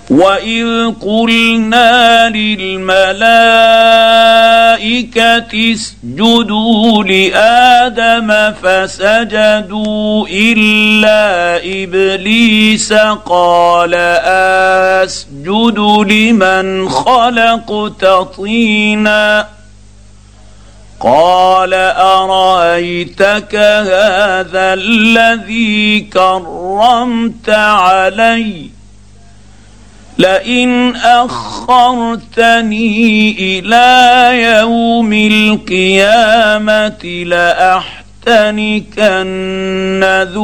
وإذ قلنا للملائكة اسجدوا لآدم فسجدوا إلا إبليس قال أسجد لمن خلقت طينا قال أرأيتك هذا الذي كرمت علي لئن أخرتني إلى يوم القيامة لأحتنكن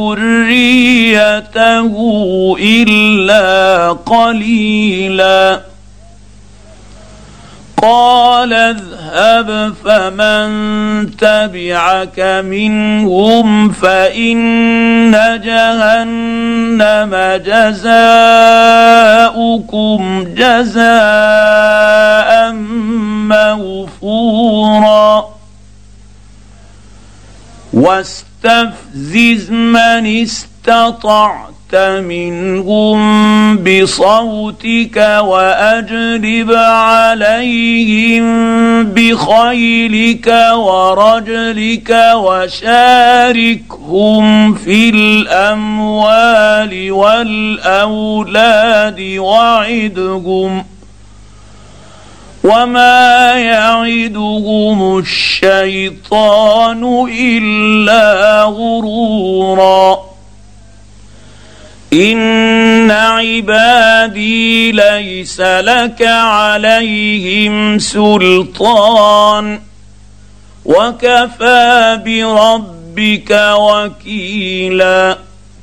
ذريته إلا قليلا قال اذهب فمن تبعك منهم فإن جهنم جزاؤكم جزاء موفورا واستفزز من استطعت منهم بصوتك وأجلب عليهم بخيلك ورجلك وشاركهم في الأموال والأولاد وعدهم وما يعدهم الشيطان إلا غرورا إن عبادي ليس لك عليهم سلطان وكفى بربك وكيلا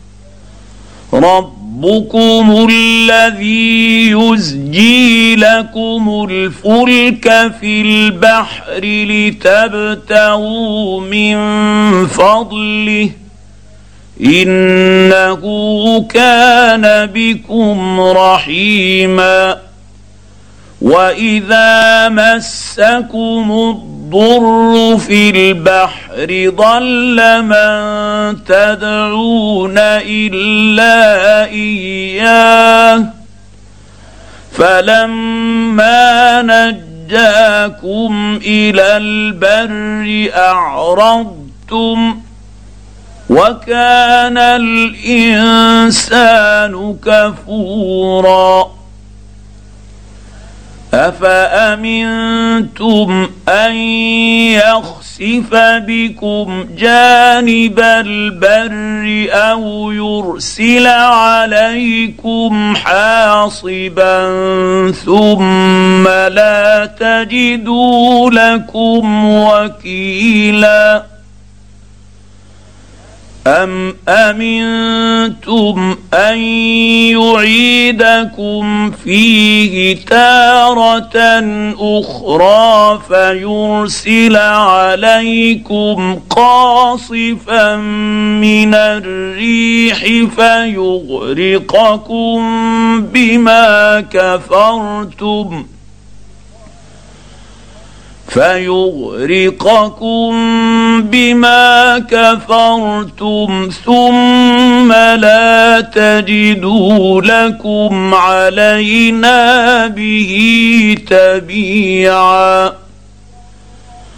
ربكم الذي يزجي لكم الفلك في البحر لتبتغوا من فضله إنه كان بكم رحيما وإذا مسكم الضر في البحر ضل من تدعون إلا إياه فلما نجاكم إلى البر أعرضتم وكان الإنسان كفورا أفأمنتم أن يخسف بكم جانب البر أو يرسل عليكم حاصبا ثم لا تجدوا لكم وكيلا أم أمنتم أن يعيدكم فيه تارة أخرى فيرسل عليكم قاصفا من الريح فيغرقكم بما كفرتم ثم لا تجدوا لكم علينا به تبيعا